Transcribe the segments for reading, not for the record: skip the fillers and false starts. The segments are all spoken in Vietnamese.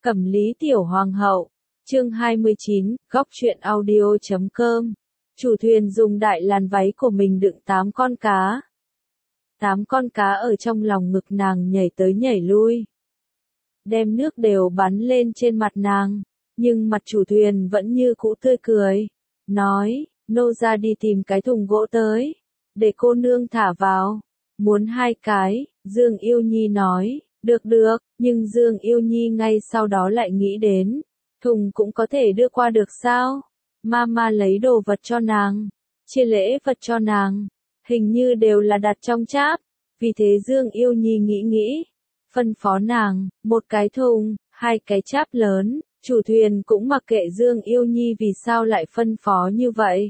Cẩm lý tiểu hoàng hậu, chương 29, góc truyện audio.com. Chủ thuyền dùng đại làn váy của mình đựng 8 con cá. 8 con cá ở trong lòng ngực nàng nhảy tới nhảy lui. Đem nước đều bắn lên trên mặt nàng, nhưng mặt chủ thuyền vẫn như cũ tươi cười. Nói, nô ra đi tìm cái thùng gỗ tới, để cô nương thả vào. Muốn 2 cái, Dương Yêu Nhi nói. Được, nhưng Dương Yêu Nhi ngay sau đó lại nghĩ đến, thùng cũng có thể đưa qua được sao? Mama lấy đồ vật cho nàng, chia lễ vật cho nàng, hình như đều là đặt trong cháp, vì thế Dương Yêu Nhi nghĩ, phân phó nàng, 1 cái thùng, 2 cái cháp lớn, chủ thuyền cũng mặc kệ Dương Yêu Nhi vì sao lại phân phó như vậy.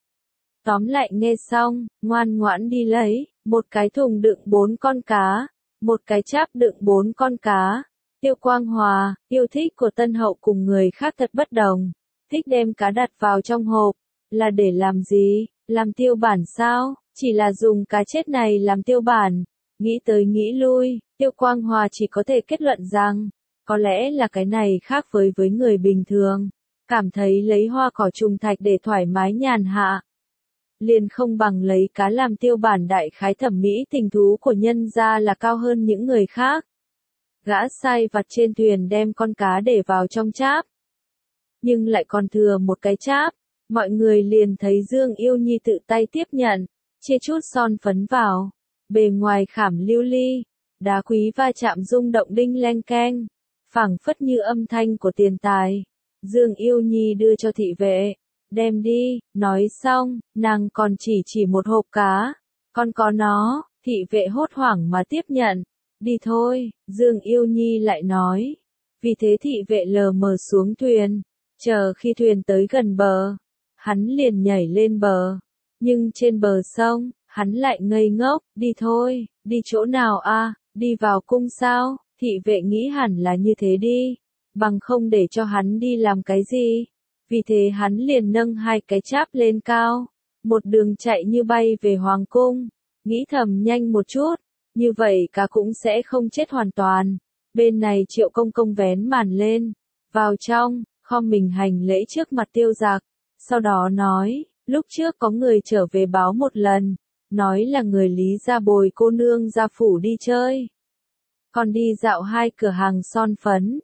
Tóm lại nghe xong, ngoan ngoãn đi lấy, 1 cái thùng đựng 4 con cá. 1 cái cháp đựng 4 con cá. Tiêu Quang Hòa, yêu thích của Tân Hậu cùng người khác thật bất đồng. Thích đem cá đặt vào trong hộp, là để làm gì? Làm tiêu bản sao? Chỉ là dùng cá chết này làm tiêu bản. Nghĩ tới nghĩ lui, Tiêu Quang Hòa chỉ có thể kết luận rằng, có lẽ là cái này khác với người bình thường. Cảm thấy lấy hoa cỏ trùng thạch để thoải mái nhàn hạ. Liền không bằng lấy cá làm tiêu bản, đại khái thẩm mỹ tình thú của nhân gia là cao hơn những người khác. Gã sai vặt trên thuyền đem con cá để vào trong cháp. Nhưng lại còn thừa 1 cái cháp, mọi người liền thấy Dương Yêu Nhi tự tay tiếp nhận, chia chút son phấn vào, bề ngoài khảm lưu ly, đá quý va chạm rung động đinh leng keng, phảng phất như âm thanh của tiền tài. Dương Yêu Nhi đưa cho thị vệ. Đem đi, nói xong, nàng còn chỉ 1 hộp cá. Con có nó, thị vệ hốt hoảng mà tiếp nhận. Đi thôi, Dương Yêu Nhi lại nói. Vì thế thị vệ lờ mờ xuống thuyền. Chờ khi thuyền tới gần bờ, hắn liền nhảy lên bờ. Nhưng trên bờ sông, hắn lại ngây ngốc. Đi thôi, đi chỗ nào a? Đi vào cung sao? Thị vệ nghĩ hẳn là như thế đi. Bằng không để cho hắn đi làm cái gì? Vì thế hắn liền nâng 2 cái cháp lên cao, một đường chạy như bay về hoàng cung, nghĩ thầm nhanh một chút, như vậy cá cũng sẽ không chết hoàn toàn. Bên này Triệu Công Công vén màn lên, vào trong, khom mình hành lễ trước mặt Tiêu Giặc, sau đó nói, lúc trước có người trở về báo một lần, nói là người Lý gia bồi cô nương ra phủ đi chơi, còn đi dạo 2 cửa hàng son phấn.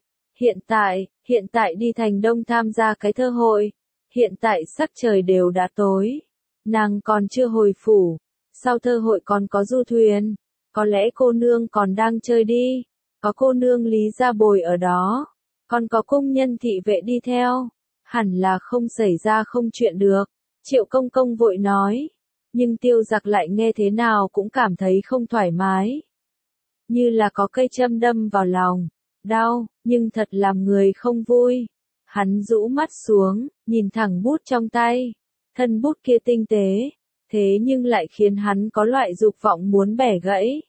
Hiện tại đi thành Đông tham gia cái thơ hội. Hiện tại sắc trời đều đã tối. Nàng còn chưa hồi phủ. Sau thơ hội còn có du thuyền. Có lẽ cô nương còn đang chơi đi. Có cô nương Lý gia bồi ở đó. Còn có cung nhân thị vệ đi theo. Hẳn là không xảy ra không chuyện được. Triệu Công Công vội nói. Nhưng Tiêu Giặc lại nghe thế nào cũng cảm thấy không thoải mái. Như là có cây châm đâm vào lòng. Đau, nhưng thật làm người không vui. Hắn rũ mắt xuống, nhìn thẳng bút trong tay. Thân bút kia tinh tế, thế nhưng lại khiến hắn có loại dục vọng muốn bẻ gãy.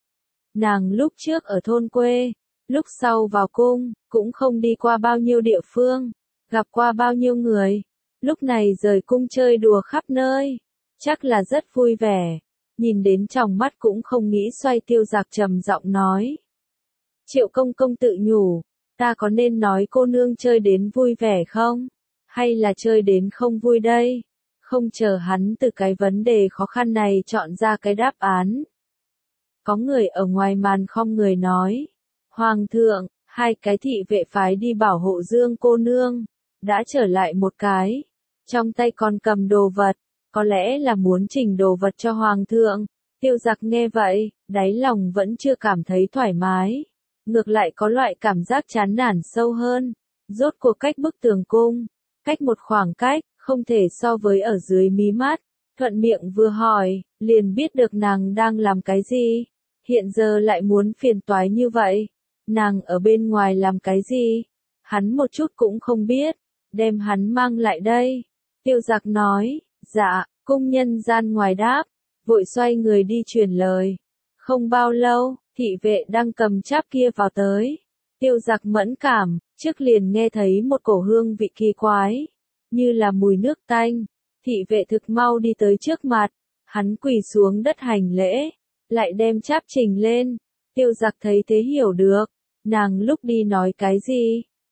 Nàng lúc trước ở thôn quê, lúc sau vào cung, cũng không đi qua bao nhiêu địa phương, gặp qua bao nhiêu người. Lúc này rời cung chơi đùa khắp nơi, chắc là rất vui vẻ. Nhìn đến trong mắt cũng không nghĩ xoay. Tiêu Giặc trầm giọng nói. Triệu Công Công tự nhủ, ta có nên nói cô nương chơi đến vui vẻ không? Hay là chơi đến không vui đây? Không chờ hắn từ cái vấn đề khó khăn này chọn ra cái đáp án. Có người ở ngoài màn khom người nói, Hoàng thượng, 2 cái thị vệ phái đi bảo hộ Dương cô nương, đã trở lại 1 cái, trong tay còn cầm đồ vật, có lẽ là muốn trình đồ vật cho Hoàng thượng. Tiêu Giặc nghe vậy, đáy lòng vẫn chưa cảm thấy thoải mái. Ngược lại có loại cảm giác chán nản sâu hơn. Rốt cuộc cách bức tường cung, cách một khoảng cách, không thể so với ở dưới mí mắt. Thuận miệng vừa hỏi, liền biết được nàng đang làm cái gì. Hiện giờ lại muốn phiền toái như vậy. Nàng ở bên ngoài làm cái gì? Hắn một chút cũng không biết. Đem hắn mang lại đây. Tiêu Giặc nói, dạ, cung nhân gian ngoài đáp, vội xoay người đi truyền lời. Không bao lâu, thị vệ đang cầm cháp kia vào tới. Tiêu Giặc mẫn cảm, trước liền nghe thấy một cổ hương vị kỳ quái, như là mùi nước tanh. Thị vệ thực mau đi tới trước mặt, hắn quỳ xuống đất hành lễ, lại đem cháp trình lên. Tiêu Giặc thấy thế hiểu được, nàng lúc đi nói cái gì,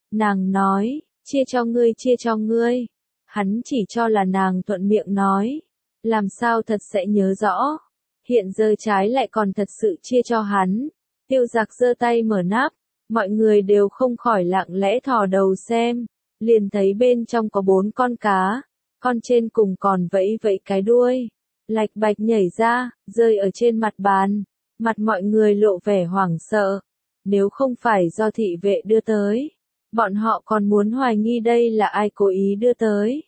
Nàng nói, chia cho ngươi. Hắn chỉ cho là nàng thuận miệng nói. Làm sao thật sẽ nhớ rõ. Hiện giờ trái lại còn thật sự chia cho hắn. Tiêu Giặc giơ tay mở nắp. Mọi người đều không khỏi lặng lẽ thò đầu xem. Liền thấy bên trong có 4 con cá. Con trên cùng còn vẫy vẫy cái đuôi. Lạch bạch nhảy ra, rơi ở trên mặt bàn. Mặt mọi người lộ vẻ hoảng sợ. Nếu không phải do thị vệ đưa tới, bọn họ còn muốn hoài nghi đây là ai cố ý đưa tới.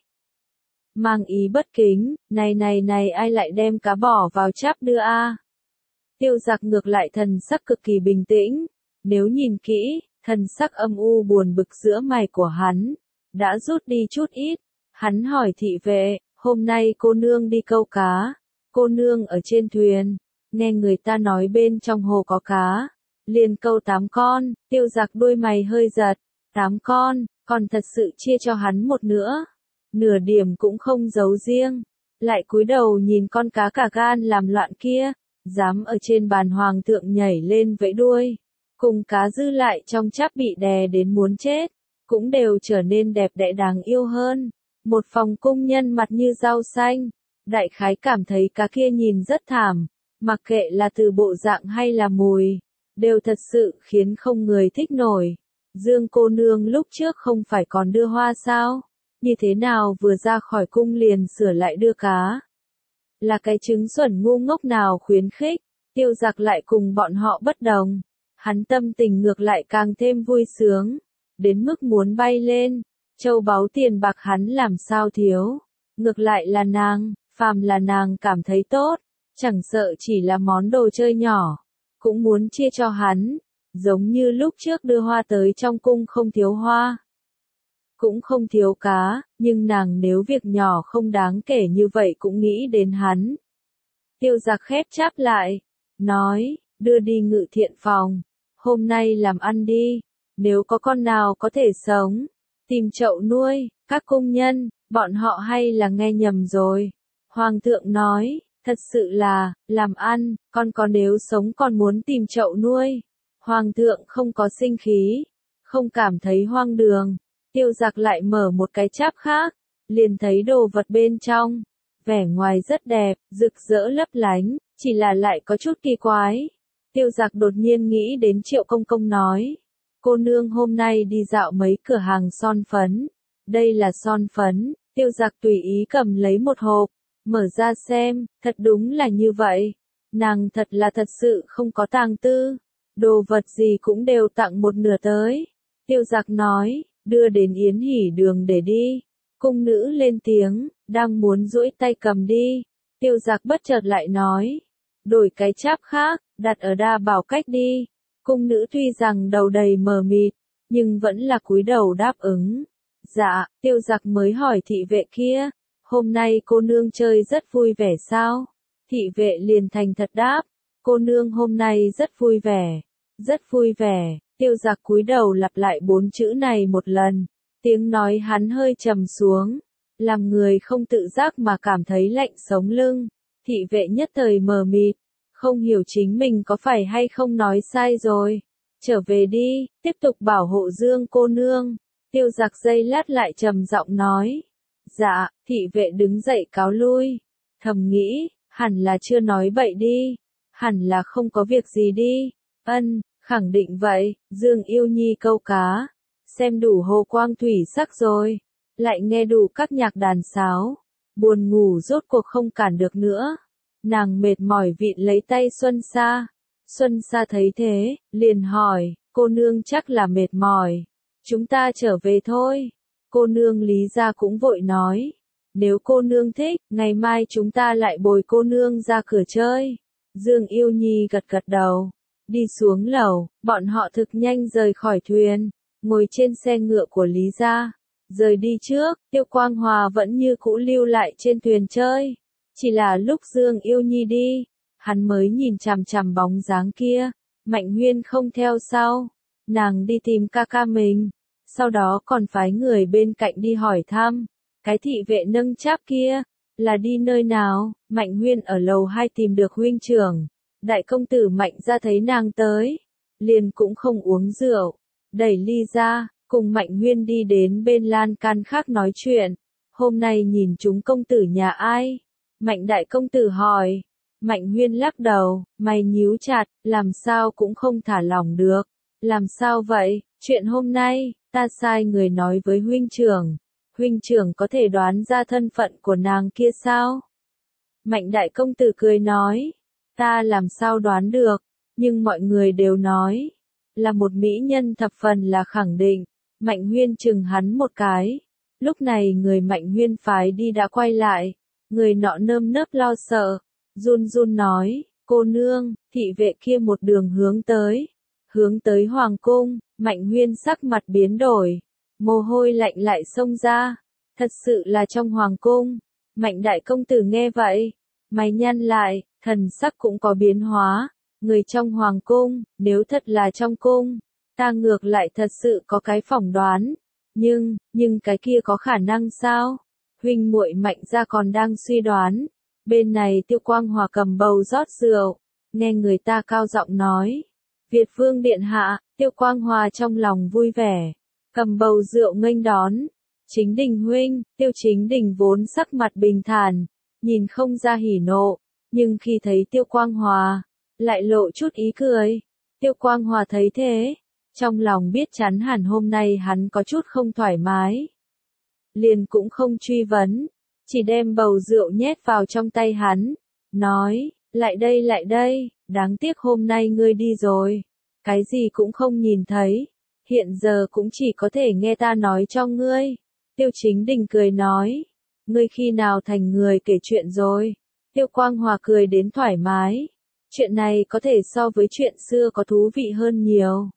Mang ý bất kính, này ai lại đem cá bỏ vào cháp đưa a? Tiêu Giặc ngược lại thần sắc cực kỳ bình tĩnh. Nếu nhìn kỹ, thần sắc âm u buồn bực giữa mày của hắn đã rút đi chút ít. Hắn hỏi thị vệ, hôm nay cô nương đi câu cá. Cô nương ở trên thuyền, nghe người ta nói bên trong hồ có cá. Liền câu 8 con, Tiêu Giặc đuôi mày hơi giật. 8 con, còn thật sự chia cho hắn một nữa. Nửa điểm cũng không giấu riêng. Lại cúi đầu nhìn con cá cả gan làm loạn kia. Dám ở trên bàn hoàng thượng nhảy lên vẫy đuôi. Cùng cá dư lại trong cháp bị đè đến muốn chết. Cũng đều trở nên đẹp đẽ đáng yêu hơn. Một phòng cung nhân mặt như rau xanh. Đại khái cảm thấy cá kia nhìn rất thảm. Mặc kệ là từ bộ dạng hay là mùi. Đều thật sự khiến không người thích nổi. Dương cô nương lúc trước không phải còn đưa hoa sao? Như thế nào vừa ra khỏi cung liền sửa lại đưa cá? Là cái trứng xuẩn ngu ngốc nào khuyến khích? Tiêu Giặc lại cùng bọn họ bất đồng. Hắn tâm tình ngược lại càng thêm vui sướng. Đến mức muốn bay lên. Châu báu tiền bạc hắn làm sao thiếu. Ngược lại là nàng, phàm là nàng cảm thấy tốt. Chẳng sợ chỉ là món đồ chơi nhỏ. Cũng muốn chia cho hắn. Giống như lúc trước đưa hoa tới trong cung không thiếu hoa. Cũng không thiếu cá, nhưng nàng nếu việc nhỏ không đáng kể như vậy cũng nghĩ đến hắn. Tiêu Giặc khép cháp lại. Nói, đưa đi ngự thiện phòng. Hôm nay làm ăn đi. Nếu có con nào có thể sống. Tìm chậu nuôi, các cung nhân, bọn họ hay là nghe nhầm rồi. Hoàng thượng nói, thật sự là, làm ăn, con có nếu sống còn muốn tìm chậu nuôi. Hoàng thượng không có sinh khí, không cảm thấy hoang đường. Tiêu Giặc lại mở một cái cháp khác, liền thấy đồ vật bên trong. Vẻ ngoài rất đẹp, rực rỡ lấp lánh, chỉ là lại có chút kỳ quái. Tiêu Giặc đột nhiên nghĩ đến Triệu Công Công nói. Cô nương hôm nay đi dạo mấy cửa hàng son phấn. Đây là son phấn, Tiêu Giặc tùy ý cầm lấy một hộp, mở ra xem, thật đúng là như vậy. Nàng thật là thật sự không có tàng tư. Đồ vật gì cũng đều tặng một nửa tới. Tiêu Giặc nói, đưa đến Yến Hỷ Đường để đi. Cung nữ lên tiếng, đang muốn duỗi tay cầm đi. Tiêu Giặc bất chợt lại nói, đổi cái cháp khác, đặt ở Đa Bảo Cách đi. Cung nữ tuy rằng đầu đầy mờ mịt, nhưng vẫn là cúi đầu đáp ứng. Dạ, Tiêu Giặc mới hỏi thị vệ kia, hôm nay cô nương chơi rất vui vẻ sao? Thị vệ liền thành thật đáp, cô nương hôm nay rất vui vẻ, rất vui vẻ. Tiêu Giặc cúi đầu lặp lại 4 chữ này một lần, tiếng nói hắn hơi trầm xuống, làm người không tự giác mà cảm thấy lạnh sống lưng. Thị vệ nhất thời mờ mịt, không hiểu chính mình có phải hay không nói sai rồi. Trở về đi, tiếp tục bảo hộ Dương cô nương. Tiêu Giặc giây lát lại trầm giọng nói. Dạ, thị vệ đứng dậy cáo lui. Thầm nghĩ, hẳn là chưa nói bậy đi. Hẳn là không có việc gì đi. Ân, khẳng định vậy, Dương Yêu Nhi câu cá. Xem đủ hồ quang thủy sắc rồi. Lại nghe đủ các nhạc đàn sáo. Buồn ngủ rốt cuộc không cản được nữa. Nàng mệt mỏi vịn lấy tay Xuân Sa. Xuân Sa thấy thế, liền hỏi, cô nương chắc là mệt mỏi. Chúng ta trở về thôi. Cô nương Lý Gia cũng vội nói. Nếu cô nương thích, ngày mai chúng ta lại bồi cô nương ra cửa chơi. Dương Yêu Nhi gật gật đầu. Đi xuống lầu, bọn họ thực nhanh rời khỏi thuyền. Ngồi trên xe ngựa của Lý Gia. Rời đi trước, Tiêu Quang Hòa vẫn như cũ lưu lại trên thuyền chơi. Chỉ là lúc Dương Yêu Nhi đi, hắn mới nhìn chằm chằm bóng dáng kia. Mạnh Huyên không theo sau. Nàng đi tìm ca ca mình. Sau đó còn phái người bên cạnh đi hỏi thăm. Cái thị vệ nâng cháp kia, là đi nơi nào? Mạnh Huyên ở lầu 2 tìm được huynh trưởng. Đại công tử Mạnh ra thấy nàng tới. Liền cũng không uống rượu. Đẩy ly ra, cùng Mạnh Huyên đi đến bên lan can khác nói chuyện. Hôm nay nhìn chúng công tử nhà ai? Mạnh đại công tử hỏi. Mạnh Huyên lắc đầu, mày nhíu chặt, làm sao cũng không thả lỏng được. Làm sao vậy? Chuyện hôm nay, ta sai người nói với huynh trưởng. Huynh trưởng có thể đoán ra thân phận của nàng kia sao? Mạnh đại công tử cười nói, ta làm sao đoán được, nhưng mọi người đều nói, là một mỹ nhân thập phần là khẳng định. Mạnh Huyên chừng hắn một cái. Lúc này người Mạnh Huyên phái đi đã quay lại, người nọ nơm nớp lo sợ, run run nói, cô nương, thị vệ kia một đường hướng tới hoàng cung. Mạnh Huyên sắc mặt biến đổi, mồ hôi lạnh lại xông ra, thật sự là trong hoàng cung. Mạnh đại công tử nghe vậy, mày nhăn lại, thần sắc cũng có biến hóa, người trong hoàng cung, nếu thật là trong cung, ta ngược lại thật sự có cái phỏng đoán, nhưng cái kia có khả năng sao? Huynh muội Mạnh gia còn đang suy đoán. Bên này Tiêu Quang Hòa cầm bầu rót rượu, nghe người ta cao giọng nói, Việt vương điện hạ. Tiêu Quang Hòa trong lòng vui vẻ, cầm bầu rượu nghênh đón. Chính Đình huynh. Tiêu Chính Đình vốn sắc mặt bình thản, nhìn không ra hỉ nộ, nhưng khi thấy Tiêu Quang Hòa, lại lộ chút ý cười. Tiêu Quang Hòa thấy thế, trong lòng biết chắn hẳn hôm nay hắn có chút không thoải mái. Liền cũng không truy vấn, chỉ đem bầu rượu nhét vào trong tay hắn, nói, lại đây, đáng tiếc hôm nay ngươi đi rồi, cái gì cũng không nhìn thấy, hiện giờ cũng chỉ có thể nghe ta nói cho ngươi. Tiêu Chính Đình cười nói, ngươi khi nào thành người kể chuyện rồi? Tiêu Quang Hòa cười đến thoải mái, chuyện này có thể so với chuyện xưa có thú vị hơn nhiều.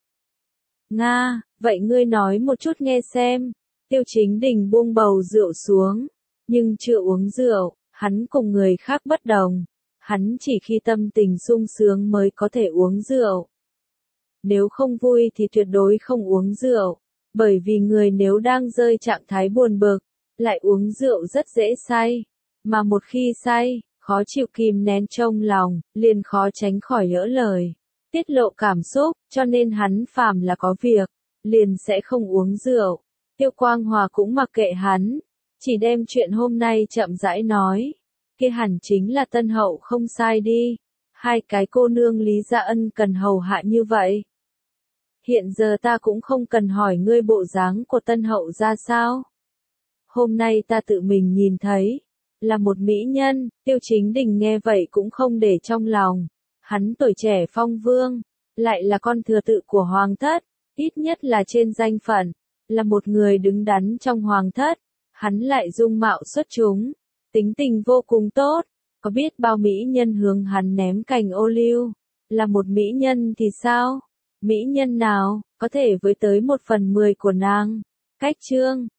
Nga, vậy ngươi nói một chút nghe xem. Tiêu Chính Đình buông bầu rượu xuống, nhưng chưa uống rượu, hắn cùng người khác bất đồng, hắn chỉ khi tâm tình sung sướng mới có thể uống rượu. Nếu không vui thì tuyệt đối không uống rượu, bởi vì người nếu đang rơi trạng thái buồn bực, lại uống rượu rất dễ say, mà một khi say, khó chịu kìm nén trong lòng, liền khó tránh khỏi lỡ lời, tiết lộ cảm xúc, cho nên hắn phàm là có việc, liền sẽ không uống rượu. Tiêu Quang Hòa cũng mặc kệ hắn, chỉ đem chuyện hôm nay chậm rãi nói, kia hẳn chính là Tân Hậu không sai đi, hai cái cô nương Lý Gia Ân cần hầu hạ như vậy. Hiện giờ ta cũng không cần hỏi ngươi bộ dáng của Tân Hậu ra sao. Hôm nay ta tự mình nhìn thấy, là một mỹ nhân. Tiêu Chính Đình nghe vậy cũng không để trong lòng, hắn tuổi trẻ phong vương, lại là con thừa tự của hoàng thất, ít nhất là trên danh phận, là một người đứng đắn trong hoàng thất, hắn lại dung mạo xuất chúng, tính tình vô cùng tốt, có biết bao mỹ nhân hướng hắn ném cành ô liu, là một mỹ nhân thì sao? Mỹ nhân nào, có thể với tới 1/10 của nàng? Cách chương